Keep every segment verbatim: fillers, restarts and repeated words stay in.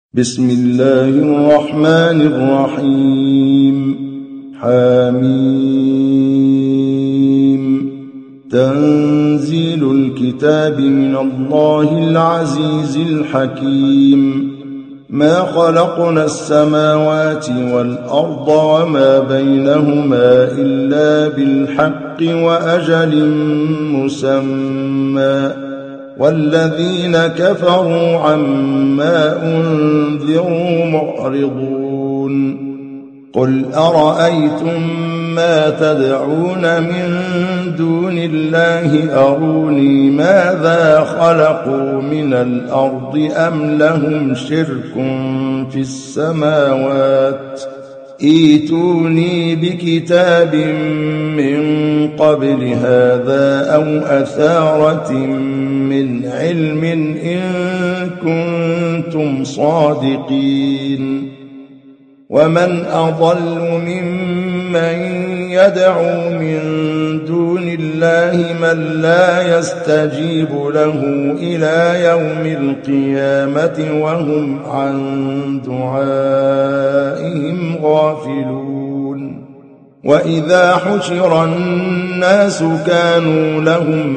بسم الله الرحمن الرحيم. حميم. تنزيل الكتاب من الله العزيز الحكيم. ما خلقنا السماوات والأرض وما بينهما إلا بالحق وأجل مسمى، والذين كفروا عما أنذروا معرضون. قل أرأيتم ما تدعون من دون الله أروني ماذا خلقوا من الأرض أم لهم شرك في السماوات؟ ائتوني بكتاب من قبل هذا أو أثارة من علم إن كنتم صادقين. ومن أضل ممن يدعو من دون الله من لا يستجيب له إلى يوم القيامة وهم عن دعائهم غافلون. وإذا حشر الناس كانوا لهم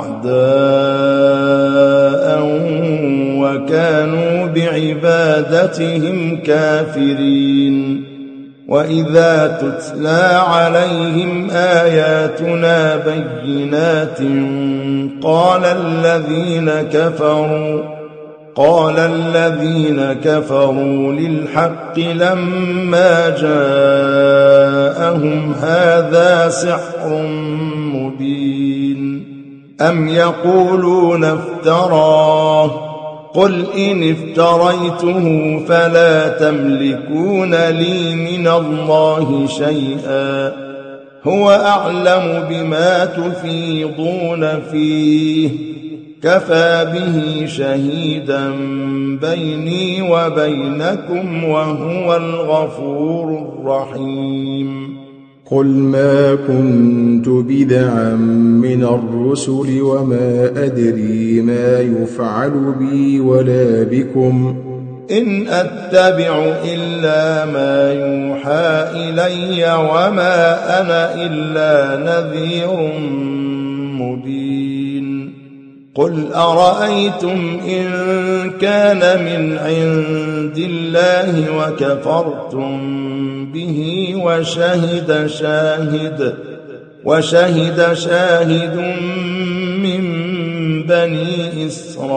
أعداء وكانوا بعبادتهم كافرين. وإذا تتلى عليهم آياتنا بينات قال الذين كفروا قال الذين كفروا للحق لما جاءهم هذا سحر مبين. أم يقولون افتراه؟ قل إن افتريته فلا تملكون لي من الله شيئا، هو أعلم بما تفيضون فيه، كفى به شهيدا بيني وبينكم وهو الغفور الرحيم. قل ما كنت بدعا من الرسل وما أدري ما يفعل بي ولا بكم، إن أتبع إلا ما يوحى إلي وما أنا إلا نذير مبين. قل أرأيتم إن كان من عند الله وكفرتم به وشهد شاهد وشهد شاهد من بني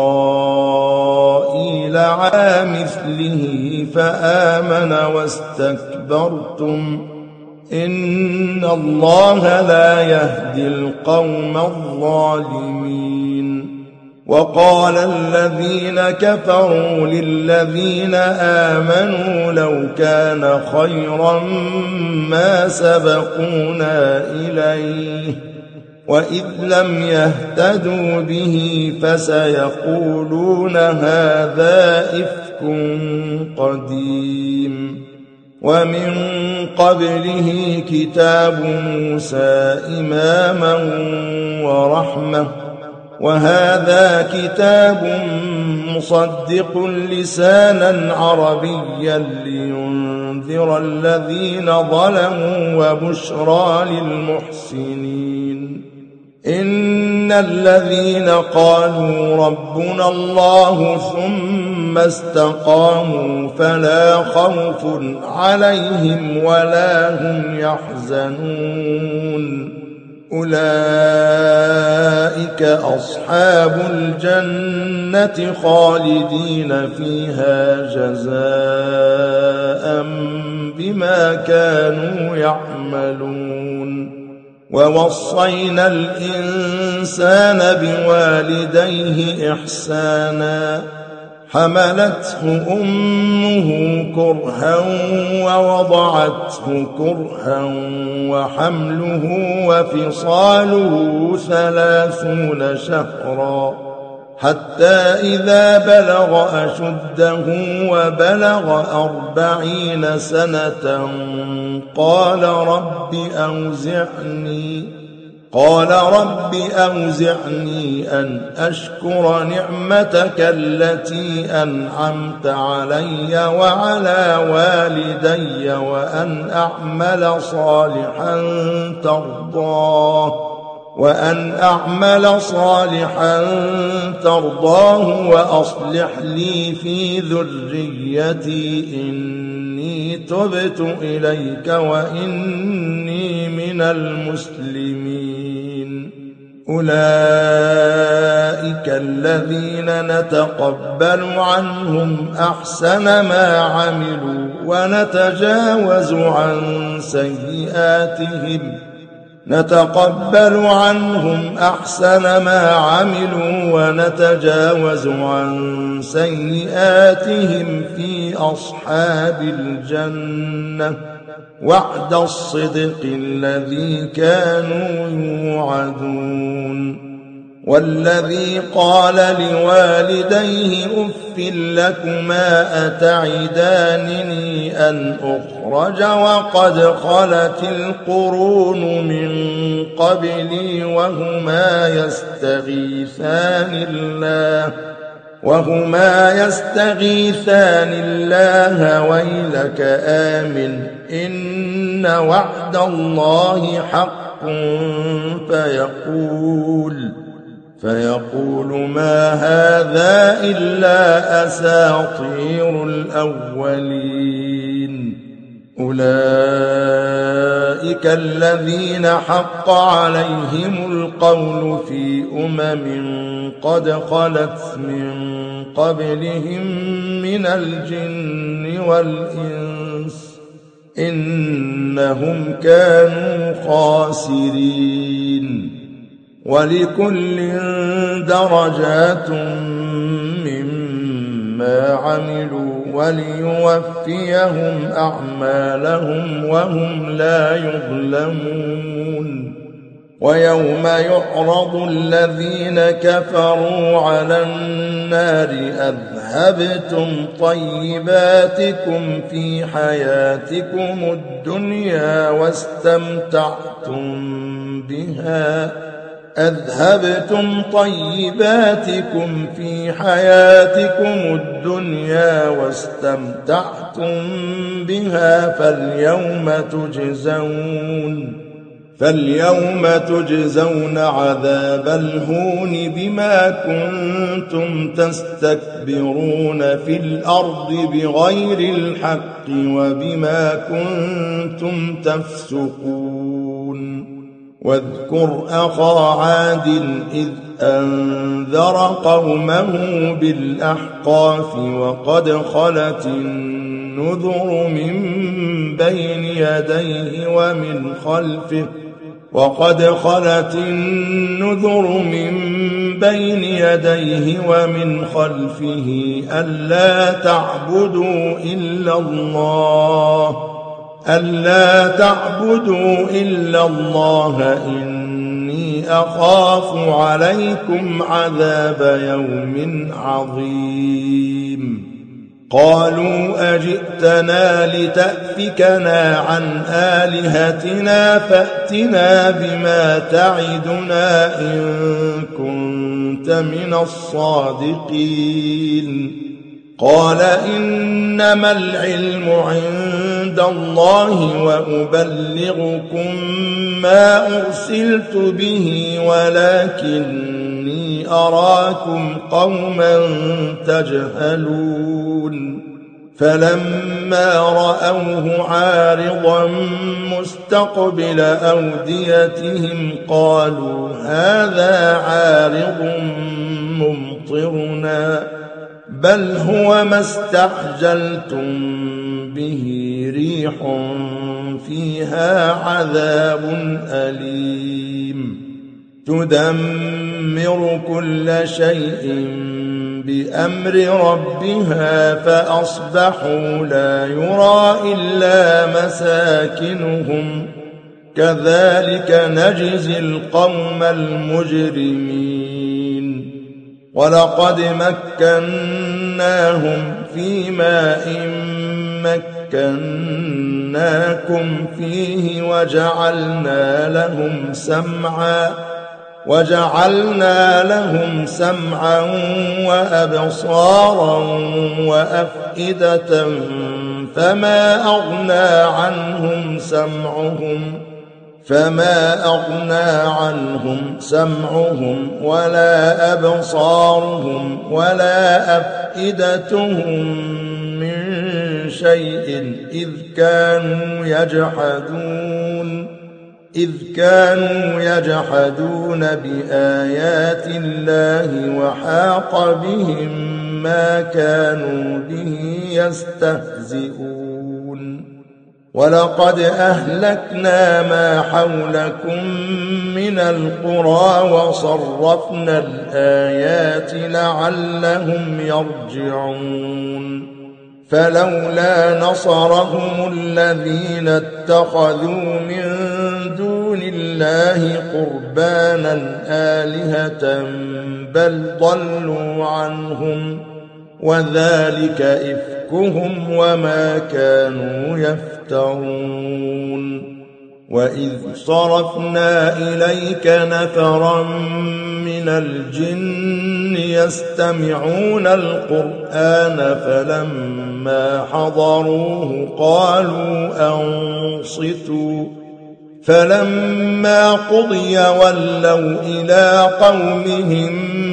إسرائيل على مثله فآمن واستكبرتم إن الله لا يهدي القوم الظالمين. وقال الذين كفروا للذين آمنوا لو كان خيرا ما سبقونا إليه، وإذ لم يهتدوا به فسيقولون هذا إفك قديم. ومن قبله كتاب موسى إماما ورحمة، وهذا كتاب مصدق لسانا عربيا لينذر الذين ظلموا وبشرى للمحسنين. إن الذين قالوا ربنا الله ثم استقاموا فلا خوف عليهم ولا هم يحزنون، أولئك أصحاب الجنة خالدين فيها جزاء بما كانوا يعملون. ووصينا الإنسان بوالديه إحسانا، حملته أمه كرها ووضعته كرها وحمله وفصاله ثلاثون شهرا، حتى إذا بلغ أشده وبلغ أربعين سنة قال رب أوزعني قال رب أوزعني أن أشكر نعمتك التي أنعمت علي وعلى والدي وأن أعمل صالحا ترضاه وأن أعمل صالحا ترضاه وأصلح لي في ذريتي إني تبت إليك وإني من المسلمين. أولئك الذين نتقبل عنهم أحسن ما عملوا ونتجاوز عن سيئاتهم نتقبل عنهم أحسن ما عملوا ونتجاوز عن سيئاتهم في أصحاب الجنة وعد الصدق الذي كانوا يوعدون. والذي قال لوالديه أف لكما أتعدانني أن أخرج وقد خلت القرون من قبلي وهما يستغيثان الله وهما يستغيثان الله ويلك آمن إن وعد الله حق فيقول فيقول ما هذا إلا أساطير الأولين. أولئك الذين حق عليهم القول في أمم قد خلت من قبلهم من الجن والإنس إنهم كانوا خاسرين. ولكل درجات مما عملوا وليوفيهم أعمالهم وهم لا يظلمون. ويوم يعرض الذين كفروا على النار أذهبتم طيباتكم في حياتكم الدنيا واستمتعتم بها أذهبتم طيباتكم في حياتكم الدنيا واستمتعتم بها فاليوم تجزون فاليوم تجزون عذاب الهون بما كنتم تستكبرون في الأرض بغير الحق وبما كنتم تفسقون. واذكر أخا عاد إذ أنذر قومه بالأحقاف وقد خلت النذر من بين يديه ومن خلفه وقد خلت النذر من بين يديه ومن خلفه ألا تعبدوا إلا الله ألا تعبدوا إلا الله إني أخاف عليكم عذاب يوم عظيم. قالوا أجئتنا لتأفكنا عن آلهتنا فأتنا بما تعدنا إن كنت من الصادقين. قال إنما العلم عند الله وأبلغكم ما أرسلت به ولكني أراكم قوما تجهلون. فلما رأوه عارضا مستقبل أوديتهم قالوا هذا عارض ممطرنا بل هو ما استعجلتم به ريح فيها عذاب أليم تدمر كل شيء بأمر ربها فأصبحوا لا يرى إلا مساكنهم كذلك نجزي القوم المجرمين. ولقد مكناهم في ماء مكناهم مكناكم فيه وجعلنا لهم سمعا وجعلنا لهم سمعا وأبصارا وأفئدة فما أغنى عنهم سمعهم فما أغنى عنهم سمعهم ولا أبصارهم ولا أفئدتهم من شيء إذ كانوا يجحدون إذ كانوا يجحدون بآيات الله وحاق بهم ما كانوا به يستهزئون ولقد أهلكنا ما حولكم من القرى وصرفنا الآيات لعلهم يرجعون فلولا نصرهم الذين اتخذوا من دون الله قربانا آلهة بل ضلوا عنهم وذلك إفكهم وما كانوا يفترون وإذ صرفنا إليك نفرا من الجن يستمعون القرآن فلما حضروه قالوا أنصتوا فلما قضي ولوا إلى قومهم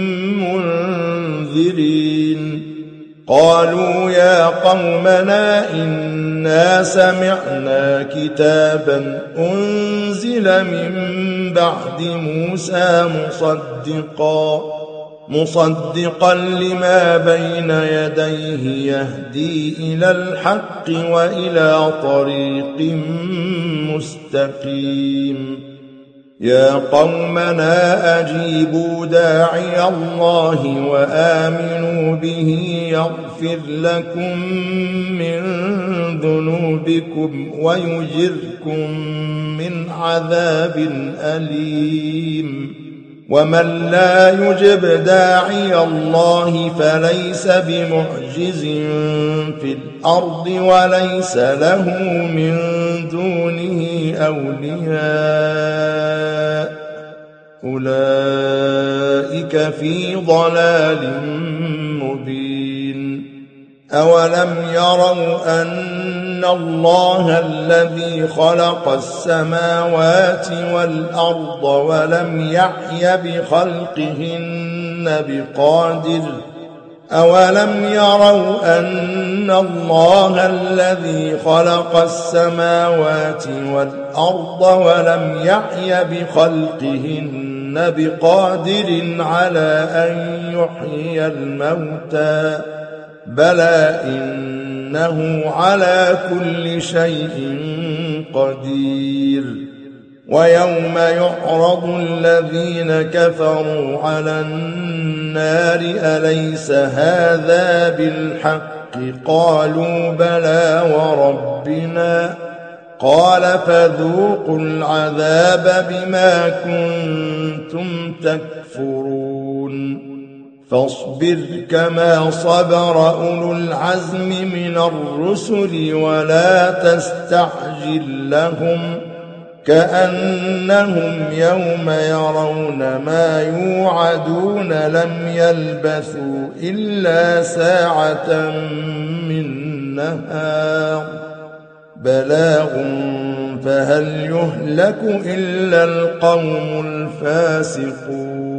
منذرين قالوا يا قومنا إنا سمعنا كتابا أنزل من بعد موسى مصدقا مصدقا لما بين يديه يهدي إلى الحق وإلى طريق مستقيم يا قومنا أجيبوا داعي الله وآمنوا به يغفر لكم من ذنوبكم ويجركم من عذاب أليم ومن لا يجب داعي الله فليس بمعجز في الأرض وليس له من دونه أولياء أولئك في ضلال مبين أولم يروا أن الله الذي خلق السماوات والأرض ولم يعي بخلقهن بقادر أولم يروا أن الله الذي خلق السماوات والأرض ولم يعي بخلقهن بقادر على أن يحيي الموتى بلى إنه على كل شيء قدير ويوم يعرض الذين كفروا على النار أليس هذا بالحق قالوا بلى وربنا قال فذوقوا العذاب بما كنتم تكفرون فاصبر كما صبر أولو العزم من الرسل ولا تستعجل لهم كأنهم يوم يرون ما يوعدون لم يلبثوا إلا ساعة من نهار بلاغ فهل يهلك إلا القوم الفاسقون